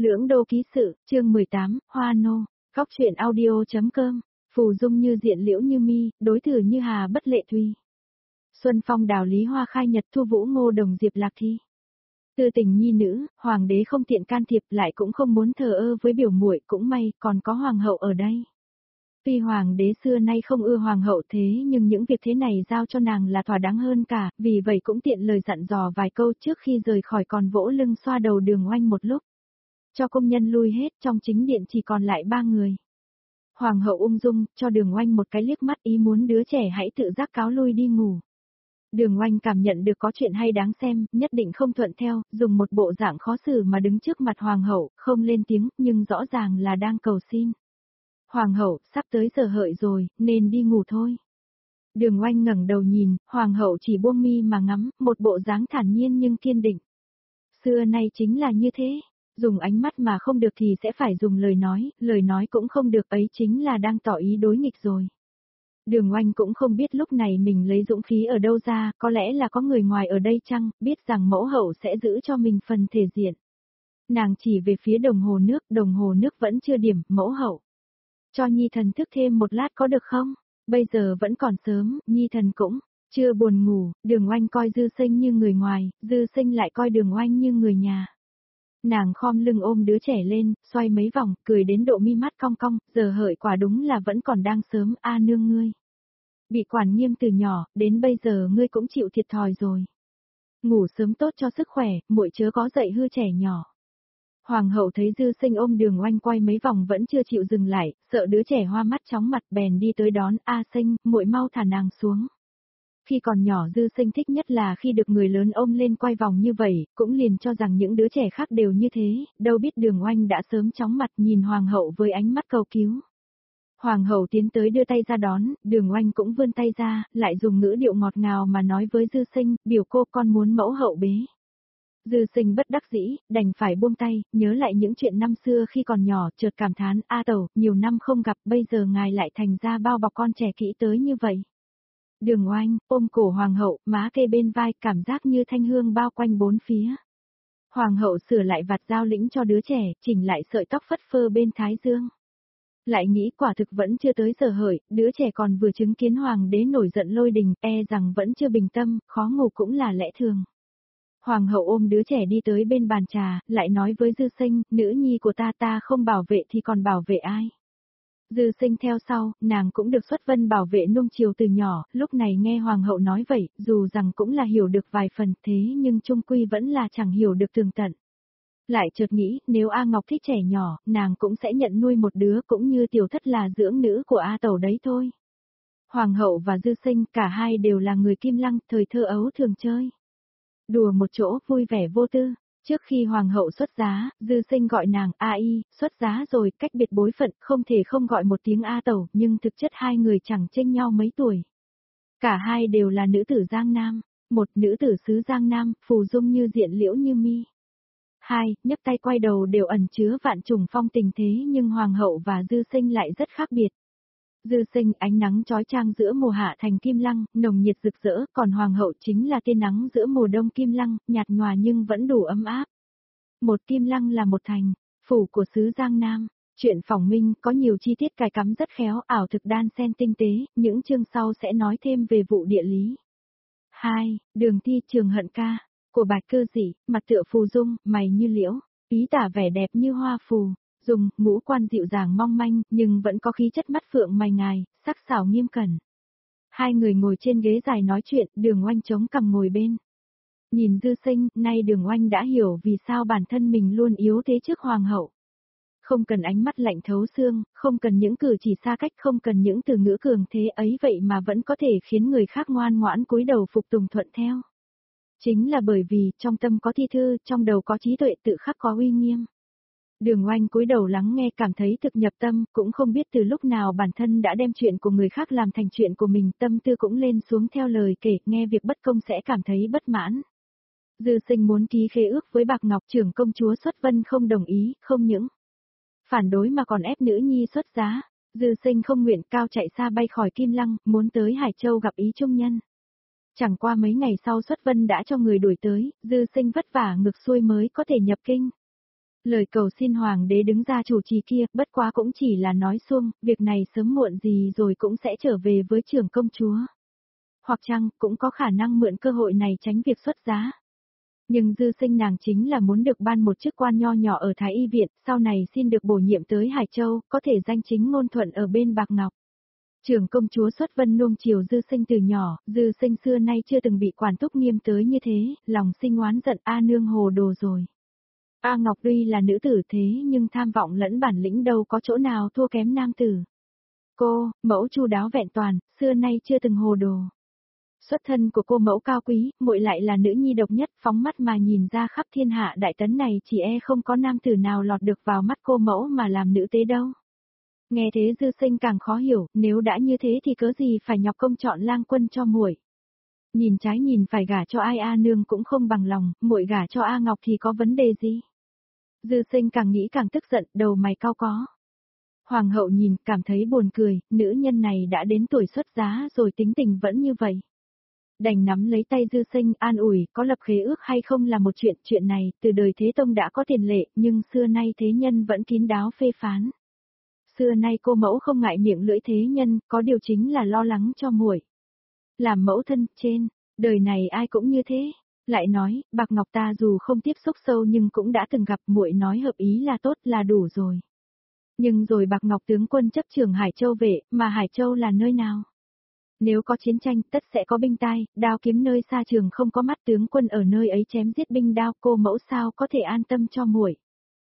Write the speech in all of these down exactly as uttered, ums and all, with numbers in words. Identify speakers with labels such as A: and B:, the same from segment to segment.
A: Lưỡng đô ký sự, chương mười tám, Hoa nô, góc truyện audio.com, phù dung như diện liễu như mi, đối thử như hà bất lệ thùy. Xuân phong đào lý hoa khai nhật thu vũ ngô đồng diệp lạc thi. Tư tình nhi nữ, hoàng đế không tiện can thiệp lại cũng không muốn thờ ơ với biểu muội, cũng may còn có hoàng hậu ở đây. Tuy hoàng đế xưa nay không ưa hoàng hậu thế nhưng những việc thế này giao cho nàng là thỏa đáng hơn cả, vì vậy cũng tiện lời dặn dò vài câu trước khi rời khỏi, còn vỗ lưng xoa đầu Đường Oanh một lúc. Cho công nhân lui hết, trong chính điện chỉ còn lại ba người. Hoàng hậu ung dung, cho Đường Oanh một cái liếc mắt ý muốn đứa trẻ hãy tự giác cáo lui đi ngủ. Đường Oanh cảm nhận được có chuyện hay đáng xem, nhất định không thuận theo, dùng một bộ dạng khó xử mà đứng trước mặt hoàng hậu, không lên tiếng, nhưng rõ ràng là đang cầu xin. Hoàng hậu, sắp tới giờ hợi rồi, nên đi ngủ thôi. Đường Oanh ngẩng đầu nhìn, hoàng hậu chỉ buông mi mà ngắm, một bộ dáng thản nhiên nhưng kiên định. Xưa nay chính là như thế, dùng ánh mắt mà không được thì sẽ phải dùng lời nói, lời nói cũng không được, ấy chính là đang tỏ ý đối nghịch rồi. Đường Oanh cũng không biết lúc này mình lấy dũng khí ở đâu ra, có lẽ là có người ngoài ở đây chăng, biết rằng mẫu hậu sẽ giữ cho mình phần thể diện. Nàng chỉ về phía đồng hồ nước, đồng hồ nước vẫn chưa điểm, mẫu hậu. Cho Nhi thần thức thêm một lát có được không? Bây giờ vẫn còn sớm, Nhi thần cũng chưa buồn ngủ. Đường Oanh coi Dư Sinh như người ngoài, Dư Sinh lại coi Đường Oanh như người nhà. Nàng khom lưng ôm đứa trẻ lên, xoay mấy vòng, cười đến độ mi mắt cong cong, giờ hợi quả đúng là vẫn còn đang sớm, a nương ngươi. Bị quản nghiêm từ nhỏ, đến bây giờ ngươi cũng chịu thiệt thòi rồi. Ngủ sớm tốt cho sức khỏe, muội chớ có dậy hư trẻ nhỏ. Hoàng hậu thấy Dư Sinh ôm Đường Oanh quay mấy vòng vẫn chưa chịu dừng lại, sợ đứa trẻ hoa mắt chóng mặt bèn đi tới đón, a Sinh, muội mau thả nàng xuống. Khi còn nhỏ Dư Sinh thích nhất là khi được người lớn ôm lên quay vòng như vậy, cũng liền cho rằng những đứa trẻ khác đều như thế, đâu biết Đường Oanh đã sớm chóng mặt nhìn hoàng hậu với ánh mắt cầu cứu. Hoàng hậu tiến tới đưa tay ra đón, Đường Oanh cũng vươn tay ra, lại dùng ngữ điệu ngọt ngào mà nói với Dư Sinh, biểu cô con muốn mẫu hậu bế. Dư Sinh bất đắc dĩ, đành phải buông tay, nhớ lại những chuyện năm xưa khi còn nhỏ, chợt cảm thán, a tẩu, nhiều năm không gặp, bây giờ ngài lại thành ra bao bọc con trẻ kỹ tới như vậy. Đường Oanh, ôm cổ hoàng hậu, má kê bên vai, cảm giác như thanh hương bao quanh bốn phía. Hoàng hậu sửa lại vạt dao lĩnh cho đứa trẻ, chỉnh lại sợi tóc phất phơ bên thái dương. Lại nghĩ quả thực vẫn chưa tới giờ hợi, đứa trẻ còn vừa chứng kiến hoàng đế nổi giận lôi đình, e rằng vẫn chưa bình tâm, khó ngủ cũng là lẽ thường. Hoàng hậu ôm đứa trẻ đi tới bên bàn trà, lại nói với Dư Sinh, nữ nhi của ta ta không bảo vệ thì còn bảo vệ ai. Dư Sinh theo sau, nàng cũng được xuất vân bảo vệ nuông chiều từ nhỏ, lúc này nghe hoàng hậu nói vậy, dù rằng cũng là hiểu được vài phần thế nhưng chung quy vẫn là chẳng hiểu được tường tận. Lại chợt nghĩ, nếu A Ngọc thích trẻ nhỏ, nàng cũng sẽ nhận nuôi một đứa cũng như tiểu thất là dưỡng nữ của A Tẩu đấy thôi. Hoàng hậu và Dư Sinh, cả hai đều là người Kim Lăng, thời thơ ấu thường chơi. Đùa một chỗ, vui vẻ vô tư. Trước khi hoàng hậu xuất giá, Dư Sinh gọi nàng A Y, xuất giá rồi, cách biệt bối phận, không thể không gọi một tiếng A Tẩu, nhưng thực chất hai người chẳng chênh nhau mấy tuổi. Cả hai đều là nữ tử Giang Nam, một nữ tử xứ Giang Nam, phù dung như diện liễu như mi. Hai, nhấc tay quay đầu đều ẩn chứa vạn trùng phong tình thế nhưng hoàng hậu và Dư Sinh lại rất khác biệt. Dư Sinh ánh nắng chói chang giữa mùa hạ thành Kim Lăng, nồng nhiệt rực rỡ, còn hoàng hậu chính là tia nắng giữa mùa đông Kim Lăng, nhạt nhòa nhưng vẫn đủ ấm áp. Một Kim Lăng là một thành, phủ của xứ Giang Nam. Chuyện phỏng minh có nhiều chi tiết cài cắm rất khéo, ảo thực đan xen tinh tế, những chương sau sẽ nói thêm về vụ địa lý. Hai, Đường thi trường hận ca, của Bạch Cơ Dị, mặt tựa phù dung, mày như liễu, ý tả vẻ đẹp như hoa phù. Dùng, ngũ quan dịu dàng mong manh, nhưng vẫn có khí chất mắt phượng mày ngài, sắc sảo nghiêm cẩn. Hai người ngồi trên ghế dài nói chuyện, Đường Oanh chống cằm ngồi bên. Nhìn Dư Sinh, nay Đường Oanh đã hiểu vì sao bản thân mình luôn yếu thế trước hoàng hậu. Không cần ánh mắt lạnh thấu xương, không cần những cử chỉ xa cách, không cần những từ ngữ cường thế ấy vậy mà vẫn có thể khiến người khác ngoan ngoãn cúi đầu phục tùng thuận theo. Chính là bởi vì, trong tâm có thi thư, trong đầu có trí tuệ, tự khắc có uy nghiêm. Đường Oanh cúi đầu lắng nghe cảm thấy thực nhập tâm, cũng không biết từ lúc nào bản thân đã đem chuyện của người khác làm thành chuyện của mình, tâm tư cũng lên xuống theo lời kể, nghe việc bất công sẽ cảm thấy bất mãn. Dư Sinh muốn ký khế ước với Bạc Ngọc trưởng công chúa xuất vân không đồng ý, không những phản đối mà còn ép nữ nhi xuất giá. Dư Sinh không nguyện cao chạy xa bay khỏi Kim Lăng, muốn tới Hải Châu gặp ý trung nhân. Chẳng qua mấy ngày sau xuất vân đã cho người đuổi tới, Dư Sinh vất vả ngược xuôi mới có thể nhập kinh. Lời cầu xin hoàng đế đứng ra chủ trì kia, bất quá cũng chỉ là nói xuông, việc này sớm muộn gì rồi cũng sẽ trở về với trưởng công chúa. Hoặc chăng, cũng có khả năng mượn cơ hội này tránh việc xuất giá. Nhưng Dư Sinh nàng chính là muốn được ban một chức quan nho nhỏ ở Thái Y Viện, sau này xin được bổ nhiệm tới Hải Châu, có thể danh chính ngôn thuận ở bên Bạc Ngọc. Trưởng công chúa xuất vân nuông chiều Dư Sinh từ nhỏ, Dư Sinh xưa nay chưa từng bị quản thúc nghiêm tới như thế, lòng sinh oán giận A nương hồ đồ rồi. A Ngọc tuy là nữ tử thế nhưng tham vọng lẫn bản lĩnh đâu có chỗ nào thua kém nam tử. Cô, mẫu chu đáo vẹn toàn, xưa nay chưa từng hồ đồ. Xuất thân của cô mẫu cao quý, muội lại là nữ nhi độc nhất, phóng mắt mà nhìn ra khắp thiên hạ đại tấn này chỉ e không có nam tử nào lọt được vào mắt cô mẫu mà làm nữ tế đâu. Nghe thế Dư Sinh càng khó hiểu, nếu đã như thế thì cớ gì phải nhọc công chọn lang quân cho muội. Nhìn trái nhìn phải gả cho ai A nương cũng không bằng lòng, muội gả cho A Ngọc thì có vấn đề gì? Dư Sinh càng nghĩ càng tức giận, đầu mày cau có. Hoàng hậu nhìn, cảm thấy buồn cười, nữ nhân này đã đến tuổi xuất giá rồi tính tình vẫn như vậy. Đành nắm lấy tay Dư Sinh an ủi, có lập khế ước hay không là một chuyện, chuyện này, từ đời Thế Tông đã có tiền lệ, nhưng xưa nay thế nhân vẫn kín đáo phê phán. Xưa nay cô mẫu không ngại miệng lưỡi thế nhân, có điều chính là lo lắng cho muội. Làm mẫu thân, trên, đời này ai cũng như thế. Lại nói, Bạc Ngọc ta dù không tiếp xúc sâu nhưng cũng đã từng gặp, muội nói hợp ý là tốt là đủ rồi. Nhưng rồi Bạc Ngọc tướng quân chấp trường Hải Châu vệ, mà Hải Châu là nơi nào? Nếu có chiến tranh, tất sẽ có binh tai, đao kiếm nơi xa trường không có mắt, tướng quân ở nơi ấy chém giết binh đao, cô mẫu sao có thể an tâm cho muội.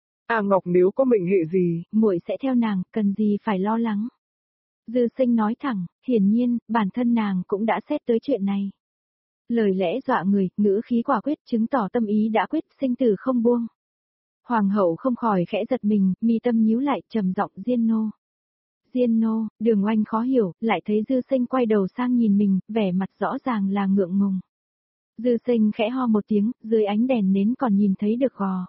B: A Ngọc nếu có mệnh hệ gì,
A: muội sẽ theo nàng, cần gì phải lo lắng. Dư Sinh nói thẳng, hiển nhiên, bản thân nàng cũng đã xét tới chuyện này. Lời lẽ dọa người, ngữ khí quả quyết chứng tỏ tâm ý đã quyết, sinh tử không buông. Hoàng hậu không khỏi khẽ giật mình, mi tâm nhíu lại, trầm giọng Diên nô. Diên nô, Đường Oanh khó hiểu, lại thấy Dư Sinh quay đầu sang nhìn mình, vẻ mặt rõ ràng là ngượng ngùng. Dư Sinh khẽ ho một tiếng, dưới ánh đèn nến còn nhìn thấy được gò.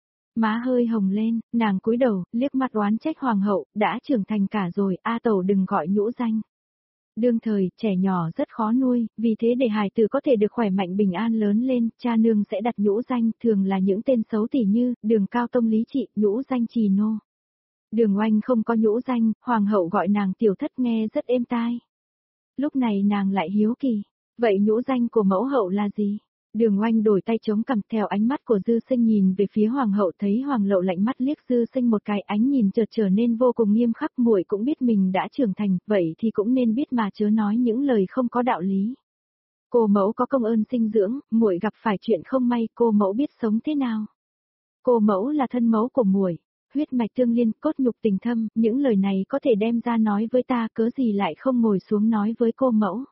A: Má hơi hồng lên, nàng cúi đầu, liếc mắt oán trách hoàng hậu, đã trưởng thành cả rồi, A Tẩu đừng gọi nhũ danh. Đương thời, trẻ nhỏ rất khó nuôi, vì thế để hài tử có thể được khỏe mạnh bình an lớn lên, cha nương sẽ đặt nhũ danh, thường là những tên xấu tỉ như, Đường Cao Tông Lý Trị, nhũ danh Trì Nô. Đường Oanh không có nhũ danh, hoàng hậu gọi nàng tiểu thất nghe rất êm tai. Lúc này nàng lại hiếu kỳ, vậy nhũ danh của mẫu hậu là gì? Đường Oanh đổi tay chống cằm theo ánh mắt của Dư Sinh nhìn về phía hoàng hậu, thấy hoàng hậu lạnh mắt liếc Dư Sinh một cái, ánh nhìn chợt trở nên vô cùng nghiêm khắc, muội cũng biết mình đã trưởng thành, vậy thì cũng nên biết mà chớ nói những lời không có đạo lý. Cô mẫu có công ơn sinh dưỡng, muội gặp phải chuyện không may, cô mẫu biết sống thế nào? Cô mẫu là thân mẫu của muội, huyết mạch tương liên, cốt nhục tình thâm, những lời này có thể đem ra nói với ta, cớ gì lại không ngồi xuống nói với cô mẫu?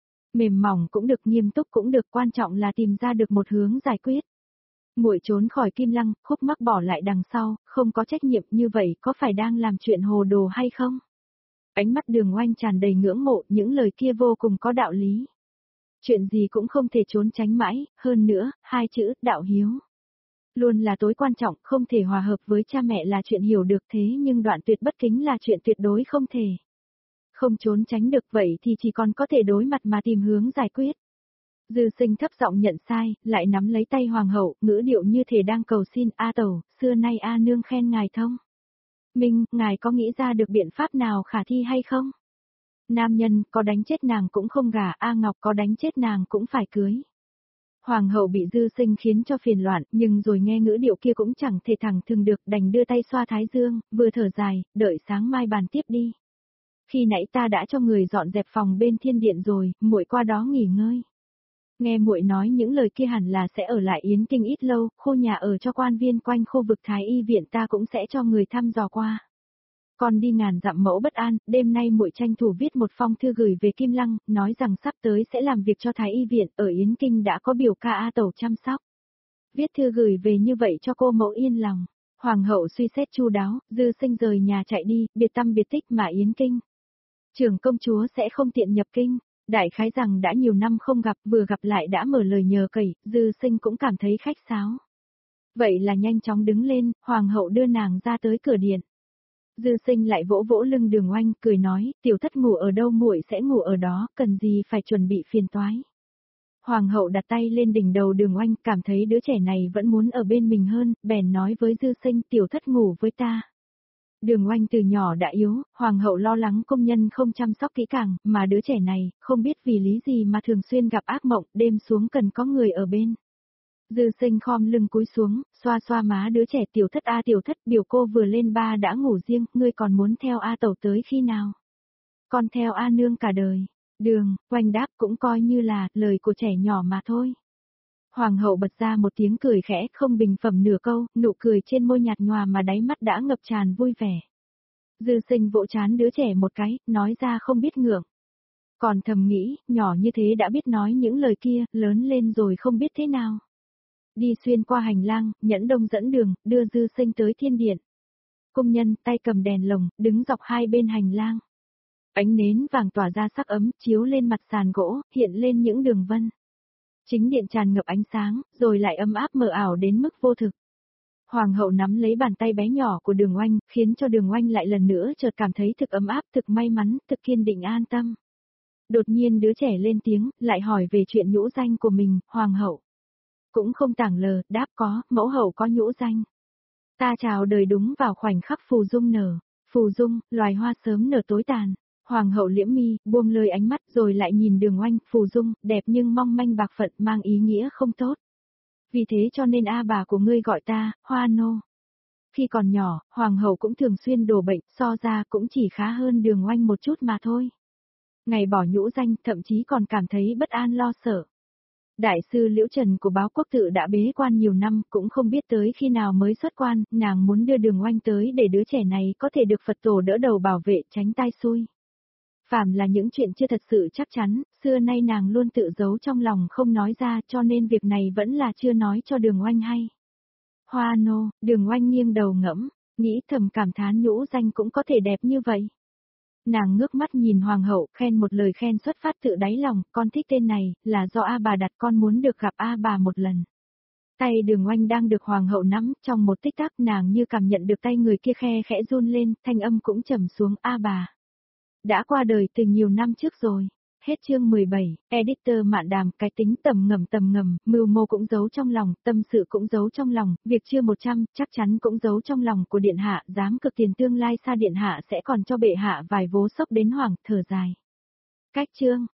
A: Mềm mỏng cũng được, nghiêm túc cũng được, quan trọng là tìm ra được một hướng giải quyết. Muội trốn khỏi Kim Lăng, khúc mắc bỏ lại đằng sau, không có trách nhiệm, như vậy có phải đang làm chuyện hồ đồ hay không? Ánh mắt Đường Oanh tràn đầy ngưỡng mộ, những lời kia vô cùng có đạo lý. Chuyện gì cũng không thể trốn tránh mãi, hơn nữa, hai chữ, đạo hiếu. Luôn là tối quan trọng, không thể hòa hợp với cha mẹ là chuyện hiểu được, thế nhưng đoạn tuyệt bất kính là chuyện tuyệt đối không thể. Không trốn tránh được vậy thì chỉ còn có thể đối mặt mà tìm hướng giải quyết. Dư Sinh thấp giọng nhận sai, lại nắm lấy tay hoàng hậu, ngữ điệu như thể đang cầu xin, A Tẩu, xưa nay A nương khen ngài thông minh, ngài có nghĩ ra được biện pháp nào khả thi hay không? Nam nhân, có đánh chết nàng cũng không gả, A Ngọc có đánh chết nàng cũng phải cưới. Hoàng hậu bị Dư Sinh khiến cho phiền loạn, nhưng rồi nghe ngữ điệu kia cũng chẳng thể thẳng thừng được, đành đưa tay xoa thái dương, vừa thở dài, đợi sáng mai bàn tiếp đi. Khi nãy ta đã cho người dọn dẹp phòng bên thiên điện rồi, muội qua đó nghỉ ngơi. Nghe muội nói những lời kia hẳn là sẽ ở lại Yến Kinh ít lâu, khu nhà ở cho quan viên quanh khu vực Thái Y viện ta cũng sẽ cho người thăm dò qua. Còn đi ngàn dặm mẫu bất an, đêm nay muội tranh thủ viết một phong thư gửi về Kim Lăng, nói rằng sắp tới sẽ làm việc cho Thái Y viện, ở Yến Kinh đã có biểu ca A Tẩu chăm sóc. Viết thư gửi về như vậy cho cô mẫu yên lòng. Hoàng hậu suy xét chu đáo, Dư Sinh rời nhà chạy đi, biệt tâm biệt tích mà Yến Kinh. Trưởng công chúa sẽ không tiện nhập kinh, đại khái rằng đã nhiều năm không gặp, vừa gặp lại đã mở lời nhờ cậy, Dư Sinh cũng cảm thấy khách sáo. Vậy là nhanh chóng đứng lên, hoàng hậu đưa nàng ra tới cửa điện. Dư Sinh lại vỗ vỗ lưng Đường Oanh, cười nói, tiểu thất ngủ ở đâu muội sẽ ngủ ở đó, cần gì phải chuẩn bị phiền toái. Hoàng hậu đặt tay lên đỉnh đầu Đường Oanh, cảm thấy đứa trẻ này vẫn muốn ở bên mình hơn, bèn nói với Dư Sinh, tiểu thất ngủ với ta. Đường Oanh từ nhỏ đã yếu, hoàng hậu lo lắng công nhân không chăm sóc kỹ càng, mà đứa trẻ này, không biết vì lý gì mà thường xuyên gặp ác mộng, đêm xuống cần có người ở bên. Dư Sinh khom lưng cúi xuống, xoa xoa má đứa trẻ, tiểu thất a tiểu thất, biểu cô vừa lên ba đã ngủ riêng, ngươi còn muốn theo A tẩu tới khi nào? Con theo A nương cả đời. Đường, Oanh đáp cũng coi như là lời của trẻ nhỏ mà thôi. Hoàng hậu bật ra một tiếng cười khẽ, không bình phẩm nửa câu, nụ cười trên môi nhạt nhòa mà đáy mắt đã ngập tràn vui vẻ. Dư Sinh vỗ trán đứa trẻ một cái, nói ra không biết ngượng. Còn thầm nghĩ, nhỏ như thế đã biết nói những lời kia, lớn lên rồi không biết thế nào. Đi xuyên qua hành lang, Nhẫn Đông dẫn đường, đưa Dư Sinh tới thiên điện. Công nhân, tay cầm đèn lồng, đứng dọc hai bên hành lang. Ánh nến vàng tỏa ra sắc ấm, chiếu lên mặt sàn gỗ, hiện lên những đường vân. Chính điện tràn ngập ánh sáng, rồi lại ấm áp mờ ảo đến mức vô thực. Hoàng hậu nắm lấy bàn tay bé nhỏ của Đường Oanh, khiến cho Đường Oanh lại lần nữa chợt cảm thấy thực ấm áp, thực may mắn, thực kiên định an tâm. Đột nhiên đứa trẻ lên tiếng, lại hỏi về chuyện nhũ danh của mình, Hoàng hậu. Cũng không tảng lờ, đáp có, mẫu hậu có nhũ danh. Ta chào đời đúng vào khoảnh khắc phù dung nở. Phù dung, loài hoa sớm nở tối tàn. Hoàng hậu liễm mi, buông lời ánh mắt rồi lại nhìn Đường Oanh, phù dung, đẹp nhưng mong manh bạc phận mang ý nghĩa không tốt. Vì thế cho nên a bà của ngươi gọi ta, Hoa Nô. Khi còn nhỏ, Hoàng hậu cũng thường xuyên đổ bệnh, so ra cũng chỉ khá hơn Đường Oanh một chút mà thôi. Ngày bỏ nhũ danh, thậm chí còn cảm thấy bất an lo sợ. Đại sư Liễu Trần của báo quốc tự đã bế quan nhiều năm, cũng không biết tới khi nào mới xuất quan, nàng muốn đưa Đường Oanh tới để đứa trẻ này có thể được Phật tổ đỡ đầu bảo vệ, tránh tai xui. Phàm là những chuyện chưa thật sự chắc chắn, xưa nay nàng luôn tự giấu trong lòng không nói ra, cho nên việc này vẫn là chưa nói cho Đường Oanh hay. Hoa Nô, Đường Oanh nghiêng đầu ngẫm, nghĩ thầm cảm thán nhũ danh cũng có thể đẹp như vậy. Nàng ngước mắt nhìn hoàng hậu, khen một lời khen xuất phát tự đáy lòng, con thích tên này, là do A bà đặt, con muốn được gặp A bà một lần. Tay Đường Oanh đang được hoàng hậu nắm, trong một tích tắc nàng như cảm nhận được tay người kia khe khẽ run lên, thanh âm cũng trầm xuống, A bà. Đã qua đời từ nhiều năm trước rồi. Hết chương mười bảy, editor Mạn Đàm, cái tính tầm ngầm tầm ngầm, mưu mô cũng giấu trong lòng, tâm sự cũng giấu trong lòng, việc chưa một trăm, chắc chắn cũng giấu trong lòng của điện hạ, dám cực tiền tương lai xa điện hạ sẽ còn cho bệ hạ vài vố sốc đến hoàng, thở dài. Cách chương.